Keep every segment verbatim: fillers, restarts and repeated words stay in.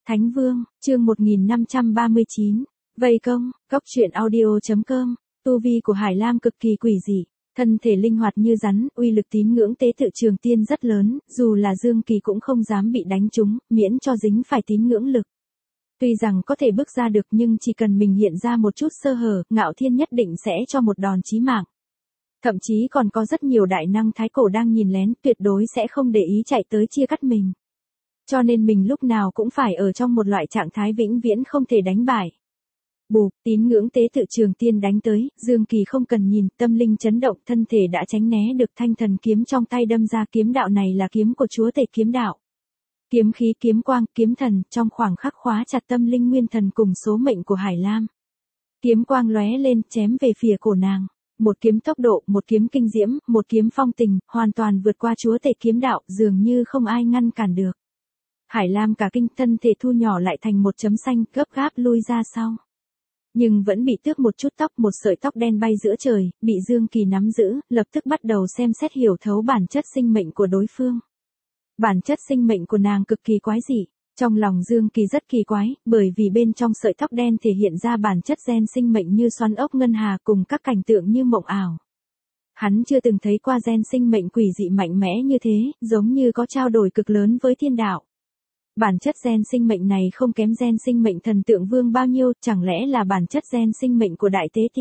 Thánh Vương, chương một nghìn năm trăm ba mươi chín. Vây công, cóc truyện audio chấm com. Tu vi của Hải Lam cực kỳ quỷ dị, thân thể linh hoạt như rắn, uy lực tín ngưỡng tế tự trường tiên rất lớn, dù là Dương Kỳ cũng không dám bị đánh trúng, miễn cho dính phải tín ngưỡng lực. Tuy rằng có thể bước ra được nhưng chỉ cần mình hiện ra một chút sơ hở, Ngạo Thiên nhất định sẽ cho một đòn chí mạng. Thậm chí còn có rất nhiều đại năng thái cổ đang nhìn lén, tuyệt đối sẽ không để ý chạy tới chia cắt mình. Cho nên mình lúc nào cũng phải ở trong một loại trạng thái vĩnh viễn không thể đánh bại. Bụp, tín ngưỡng tế tự trường tiên đánh tới, Dương Kỳ không cần nhìn, tâm linh chấn động, thân thể đã tránh né được thanh thần kiếm trong tay đâm ra. Kiếm đạo này là kiếm của chúa tể kiếm đạo. Kiếm khí, kiếm quang, kiếm thần, trong khoảng khắc khóa chặt tâm linh nguyên thần cùng số mệnh của Hải Lam. Kiếm quang lóe lên, chém về phía cổ nàng. Một kiếm tốc độ, một kiếm kinh diễm, một kiếm phong tình, hoàn toàn vượt qua chúa tể kiếm đạo, dường như không ai ngăn cản được. Hải Lam cả kinh, thân thể thu nhỏ lại thành một chấm xanh, gấp gáp lui ra sau. Nhưng vẫn bị tước một chút tóc, một sợi tóc đen bay giữa trời, bị Dương Kỳ nắm giữ, lập tức bắt đầu xem xét hiểu thấu bản chất sinh mệnh của đối phương. Bản chất sinh mệnh của nàng cực kỳ quái dị. Trong lòng Dương Kỳ rất kỳ quái, bởi vì bên trong sợi tóc đen thể hiện ra bản chất gen sinh mệnh như xoắn ốc ngân hà cùng các cảnh tượng như mộng ảo. Hắn chưa từng thấy qua gen sinh mệnh quỷ dị mạnh mẽ như thế, giống như có trao đổi cực lớn với thiên đạo. Bản chất gen sinh mệnh này không kém gen sinh mệnh thần tượng vương bao nhiêu, chẳng lẽ là bản chất gen sinh mệnh của đại tế ti?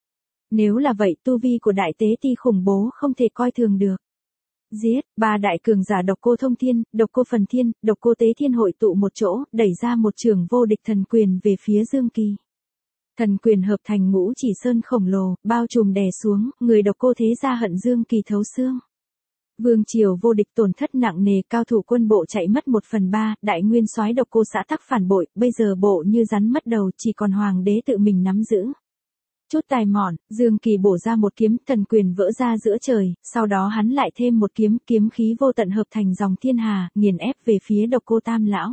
Nếu là vậy, tu vi của đại tế ti khủng bố không thể coi thường được. Giết, ba đại cường giả độc cô thông thiên, độc cô phần thiên, độc cô tế thiên hội tụ một chỗ, đẩy ra một trường vô địch thần quyền về phía Dương Kỳ. Thần quyền hợp thành ngũ chỉ sơn khổng lồ, bao trùm đè xuống, người độc cô thế gia hận Dương Kỳ thấu xương. Vương triều vô địch tổn thất nặng nề, cao thủ quân bộ chạy mất một phần ba, đại nguyên soái độc cô xã tắc phản bội, bây giờ bộ như rắn mất đầu, chỉ còn hoàng đế tự mình nắm giữ. Chút tài mọn, Dương Kỳ bổ ra một kiếm, thần quyền vỡ ra giữa trời, sau đó hắn lại thêm một kiếm, kiếm khí vô tận hợp thành dòng thiên hà, nghiền ép về phía độc cô tam lão.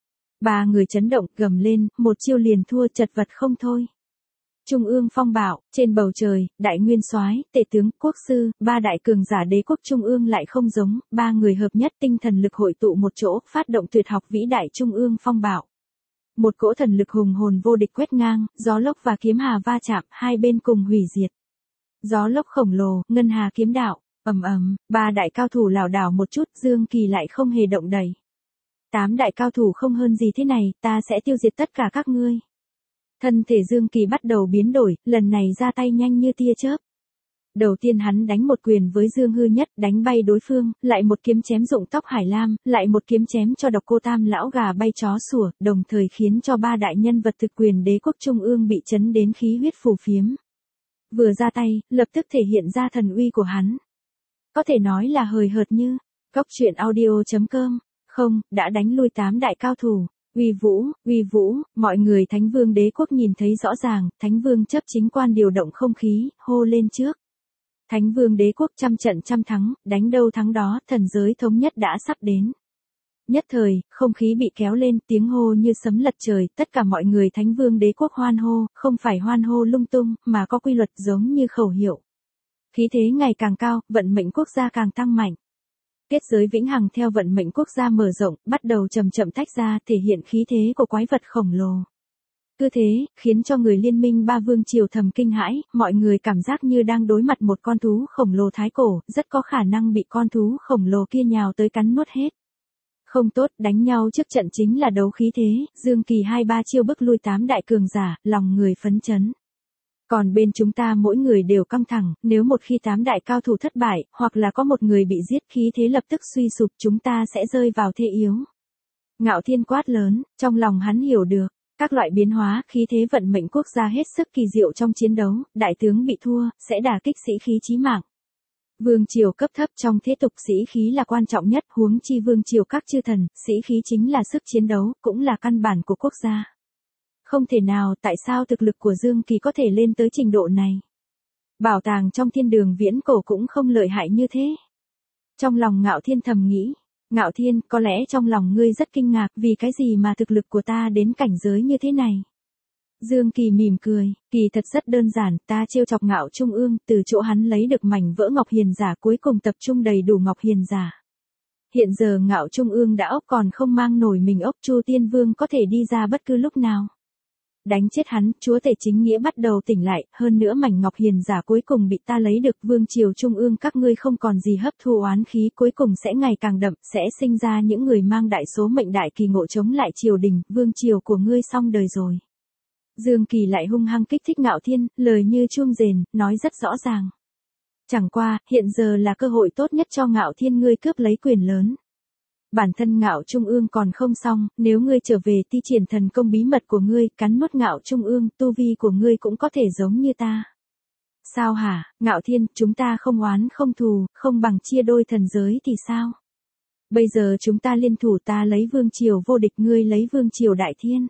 Ba người chấn động, gầm lên, một chiêu liền thua, chật vật không thôi. Trung ương phong bạo, trên bầu trời, đại nguyên soái, tể tướng, quốc sư, ba đại cường giả đế quốc trung ương lại không giống, ba người hợp nhất tinh thần lực hội tụ một chỗ, phát động tuyệt học vĩ đại trung ương phong bạo. Một cỗ thần lực hùng hồn vô địch quét ngang, gió lốc và kiếm hà va chạm, hai bên cùng hủy diệt. Gió lốc khổng lồ, ngân hà kiếm đạo, ầm ầm, ba đại cao thủ lảo đảo một chút, Dương Kỳ lại không hề động đậy. Tám đại cao thủ không hơn gì thế này, ta sẽ tiêu diệt tất cả các ngươi. Thân thể Dương Kỳ bắt đầu biến đổi, lần này ra tay nhanh như tia chớp. Đầu tiên hắn đánh một quyền với Dương Hư Nhất, đánh bay đối phương, lại một kiếm chém rụng tóc Hải Lam, lại một kiếm chém cho độc cô tam lão gà bay chó sủa, đồng thời khiến cho ba đại nhân vật thực quyền đế quốc trung ương bị chấn đến khí huyết phù phiếm. Vừa ra tay, lập tức thể hiện ra thần uy của hắn. Có thể nói là hời hợt như, cóc truyện audio chấm com, không, đã đánh lui tám đại cao thủ. Uy vũ, uy vũ, mọi người Thánh Vương đế quốc nhìn thấy rõ ràng, Thánh Vương chấp chính quan điều động không khí, hô lên trước. Thánh Vương đế quốc trăm trận trăm thắng, đánh đâu thắng đó, thần giới thống nhất đã sắp đến. Nhất thời, không khí bị kéo lên, tiếng hô như sấm lật trời, tất cả mọi người Thánh Vương đế quốc hoan hô, không phải hoan hô lung tung, mà có quy luật giống như khẩu hiệu. Khí thế ngày càng cao, vận mệnh quốc gia càng tăng mạnh. Kết giới vĩnh hằng theo vận mệnh quốc gia mở rộng, bắt đầu chậm chậm tách ra, thể hiện khí thế của quái vật khổng lồ. Cứ thế, khiến cho người liên minh ba vương triều thầm kinh hãi, mọi người cảm giác như đang đối mặt một con thú khổng lồ thái cổ, rất có khả năng bị con thú khổng lồ kia nhào tới cắn nuốt hết. Không tốt, đánh nhau trước trận chính là đấu khí thế, Dương Kỳ hai ba chiêu bức lui tám đại cường giả, lòng người phấn chấn. Còn bên chúng ta mỗi người đều căng thẳng, nếu một khi tám đại cao thủ thất bại, hoặc là có một người bị giết, khí thế lập tức suy sụp, chúng ta sẽ rơi vào thế yếu. Ngạo Thiên quát lớn, trong lòng hắn hiểu được, các loại biến hóa, khí thế vận mệnh quốc gia hết sức kỳ diệu trong chiến đấu, đại tướng bị thua, sẽ đả kích sĩ khí chí mạng. Vương triều cấp thấp trong thế tục sĩ khí là quan trọng nhất, huống chi vương triều các chư thần, sĩ khí chính là sức chiến đấu, cũng là căn bản của quốc gia. Không thể nào, tại sao thực lực của Dương Kỳ có thể lên tới trình độ này? Bảo tàng trong thiên đường viễn cổ cũng không lợi hại như thế. Trong lòng Ngạo Thiên thầm nghĩ, Ngạo Thiên, có lẽ trong lòng ngươi rất kinh ngạc vì cái gì mà thực lực của ta đến cảnh giới như thế này. Dương Kỳ mỉm cười, kỳ thật rất đơn giản, ta trêu chọc Ngạo Trung ương, từ chỗ hắn lấy được mảnh vỡ ngọc hiền giả cuối cùng tập trung đầy đủ ngọc hiền giả. Hiện giờ Ngạo Trung ương đã ốc còn không mang nổi mình ốc, Chu Tiên Vương có thể đi ra bất cứ lúc nào. Đánh chết hắn, chúa tể chính nghĩa bắt đầu tỉnh lại, hơn nữa mảnh ngọc hiền giả cuối cùng bị ta lấy được, vương triều trung ương các ngươi không còn gì hấp thu oán khí, cuối cùng sẽ ngày càng đậm, sẽ sinh ra những người mang đại số mệnh đại kỳ ngộ chống lại triều đình, vương triều của ngươi xong đời rồi. Dương Kỳ lại hung hăng kích thích Ngạo Thiên, lời như chuông rền, nói rất rõ ràng. Chẳng qua, hiện giờ là cơ hội tốt nhất cho Ngạo Thiên ngươi cướp lấy quyền lớn. Bản thân Ngạo Trung ương còn không xong, nếu ngươi trở về thi triển thần công bí mật của ngươi, cắn nuốt Ngạo Trung ương, tu vi của ngươi cũng có thể giống như ta. Sao hả, Ngạo Thiên, chúng ta không oán không thù, không bằng chia đôi thần giới thì sao? Bây giờ chúng ta liên thủ, ta lấy vương triều vô địch, ngươi lấy vương triều đại thiên.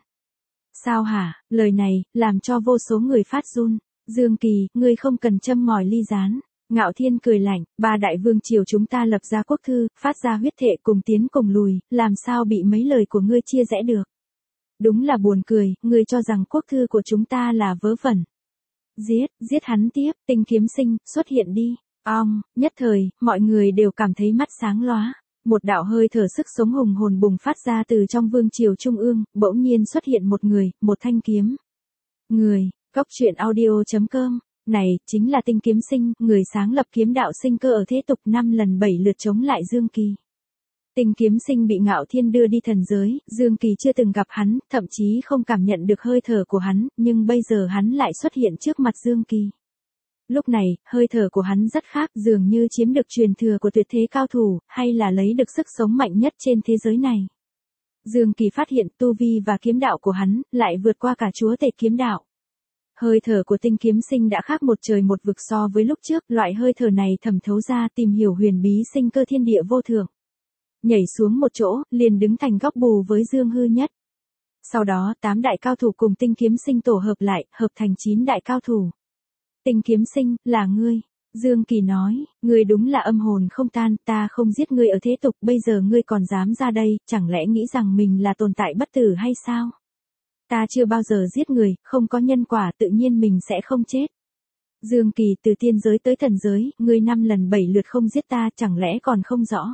Sao hả, lời này, làm cho vô số người phát run. Dương Kỳ, ngươi không cần châm ngòi ly gián. Ngạo Thiên cười lạnh, ba đại vương triều chúng ta lập ra quốc thư, phát ra huyết thệ cùng tiến cùng lùi, làm sao bị mấy lời của ngươi chia rẽ được. Đúng là buồn cười, ngươi cho rằng quốc thư của chúng ta là vớ vẩn. Giết, giết hắn tiếp, Tinh Kiếm Sinh, xuất hiện đi. Ong, nhất thời, mọi người đều cảm thấy mắt sáng lóa. Một đạo hơi thở sức sống hùng hồn bùng phát ra từ trong vương triều trung ương, bỗng nhiên xuất hiện một người, một thanh kiếm. Người, Cốc Truyện Audio chấm com. Này, chính là Tinh Kiếm Sinh, người sáng lập kiếm đạo sinh cơ ở thế tục năm lần bảy lượt chống lại Dương Kỳ. Tinh Kiếm Sinh bị Ngạo Thiên đưa đi thần giới, Dương Kỳ chưa từng gặp hắn, thậm chí không cảm nhận được hơi thở của hắn, nhưng bây giờ hắn lại xuất hiện trước mặt Dương Kỳ. Lúc này, hơi thở của hắn rất khác, dường như chiếm được truyền thừa của tuyệt thế cao thủ, hay là lấy được sức sống mạnh nhất trên thế giới này. Dương Kỳ phát hiện tu vi và kiếm đạo của hắn, lại vượt qua cả chúa tể kiếm đạo. Hơi thở của Tinh Kiếm Sinh đã khác một trời một vực so với lúc trước, loại hơi thở này thẩm thấu ra tìm hiểu huyền bí sinh cơ thiên địa vô thượng. Nhảy xuống một chỗ, liền đứng thành góc bù với Dương Hư Nhất. Sau đó, tám đại cao thủ cùng Tinh Kiếm Sinh tổ hợp lại, hợp thành chín đại cao thủ. Tinh Kiếm Sinh, là ngươi. Dương Kỳ nói, ngươi đúng là âm hồn không tan, ta không giết ngươi ở thế tục, bây giờ ngươi còn dám ra đây, chẳng lẽ nghĩ rằng mình là tồn tại bất tử hay sao? Ta chưa bao giờ giết người, không có nhân quả, tự nhiên mình sẽ không chết. Dương Kỳ, từ tiên giới tới thần giới, ngươi năm lần bảy lượt không giết ta, chẳng lẽ còn không rõ?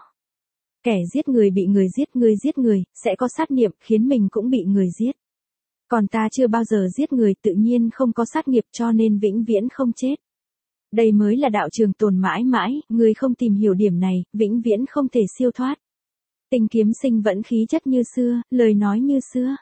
Kẻ giết người bị người giết, ngươi giết người, sẽ có sát niệm, khiến mình cũng bị người giết. Còn ta chưa bao giờ giết người, tự nhiên không có sát nghiệp, cho nên vĩnh viễn không chết. Đây mới là đạo trường tồn mãi mãi, ngươi không tìm hiểu điểm này, vĩnh viễn không thể siêu thoát. Tinh Kiếm Sinh vẫn khí chất như xưa, lời nói như xưa.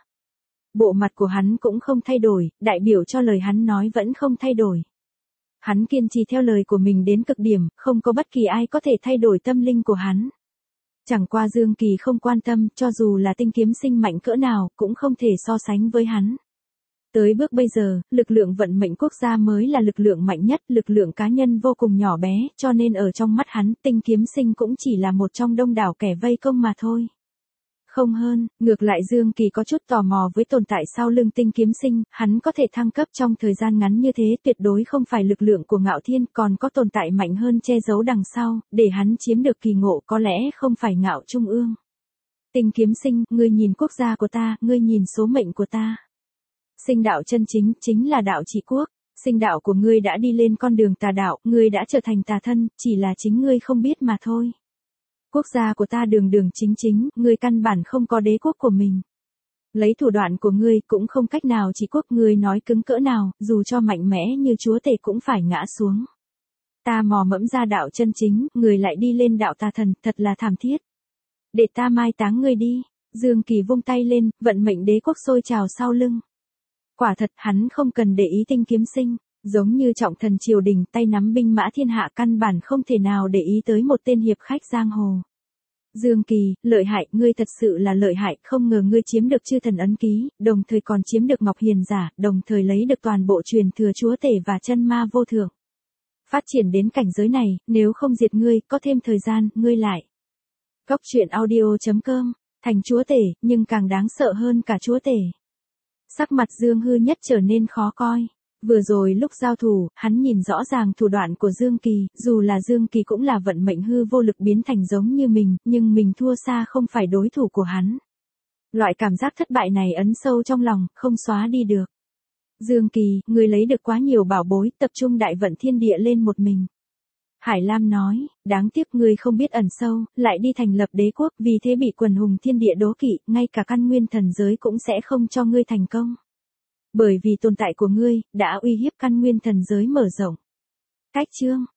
Bộ mặt của hắn cũng không thay đổi, đại biểu cho lời hắn nói vẫn không thay đổi. Hắn kiên trì theo lời của mình đến cực điểm, không có bất kỳ ai có thể thay đổi tâm linh của hắn. Chẳng qua Dương Kỳ không quan tâm, cho dù là Tinh Kiếm Sinh mạnh cỡ nào, cũng không thể so sánh với hắn. Tới bước bây giờ, lực lượng vận mệnh quốc gia mới là lực lượng mạnh nhất, lực lượng cá nhân vô cùng nhỏ bé, cho nên ở trong mắt hắn, Tinh Kiếm Sinh cũng chỉ là một trong đông đảo kẻ vây công mà thôi. Không hơn, ngược lại Dương Kỳ có chút tò mò với tồn tại sau lưng Tinh Kiếm Sinh, hắn có thể thăng cấp trong thời gian ngắn như thế, tuyệt đối không phải lực lượng của Ngạo Thiên, còn có tồn tại mạnh hơn che giấu đằng sau, để hắn chiếm được kỳ ngộ, có lẽ không phải Ngạo Trung ương. Tinh Kiếm Sinh, ngươi nhìn quốc gia của ta, ngươi nhìn số mệnh của ta. Sinh đạo chân chính, chính là đạo trị quốc. Sinh đạo của ngươi đã đi lên con đường tà đạo, ngươi đã trở thành tà thân, chỉ là chính ngươi không biết mà thôi. Quốc gia của ta đường đường chính chính, ngươi căn bản không có đế quốc của mình. Lấy thủ đoạn của ngươi cũng không cách nào trị quốc, ngươi nói cứng cỡ nào, dù cho mạnh mẽ như chúa tể cũng phải ngã xuống. Ta mò mẫm ra đạo chân chính, ngươi lại đi lên đạo tà thần, thật là thảm thiết. Để ta mai táng ngươi đi. Dương Kỳ vung tay lên, vận mệnh đế quốc sôi trào sau lưng. Quả thật, hắn không cần để ý Tinh Kiếm Sinh, giống như trọng thần triều đình, tay nắm binh mã thiên hạ, căn bản không thể nào để ý tới một tên hiệp khách giang hồ. Dương Kỳ, lợi hại, ngươi thật sự là lợi hại, không ngờ ngươi chiếm được chư thần ấn ký, đồng thời còn chiếm được Ngọc Hiền giả, đồng thời lấy được toàn bộ truyền thừa chúa tể và chân ma vô thượng. Phát triển đến cảnh giới này, nếu không diệt ngươi, có thêm thời gian, ngươi lại. Cốc Truyện Audio chấm com, thành chúa tể, nhưng càng đáng sợ hơn cả chúa tể. Sắc mặt Dương Hư Nhất trở nên khó coi. Vừa rồi lúc giao thủ, hắn nhìn rõ ràng thủ đoạn của Dương Kỳ, dù là Dương Kỳ cũng là vận mệnh hư vô lực biến thành giống như mình, nhưng mình thua xa không phải đối thủ của hắn. Loại cảm giác thất bại này ấn sâu trong lòng, không xóa đi được. Dương Kỳ, ngươi lấy được quá nhiều bảo bối, tập trung đại vận thiên địa lên một mình. Hải Lam nói, đáng tiếc ngươi không biết ẩn sâu, lại đi thành lập đế quốc, vì thế bị quần hùng thiên địa đố kỵ, ngay cả căn nguyên thần giới cũng sẽ không cho ngươi thành công. Bởi vì tồn tại của ngươi, đã uy hiếp căn nguyên thần giới mở rộng. Cách chương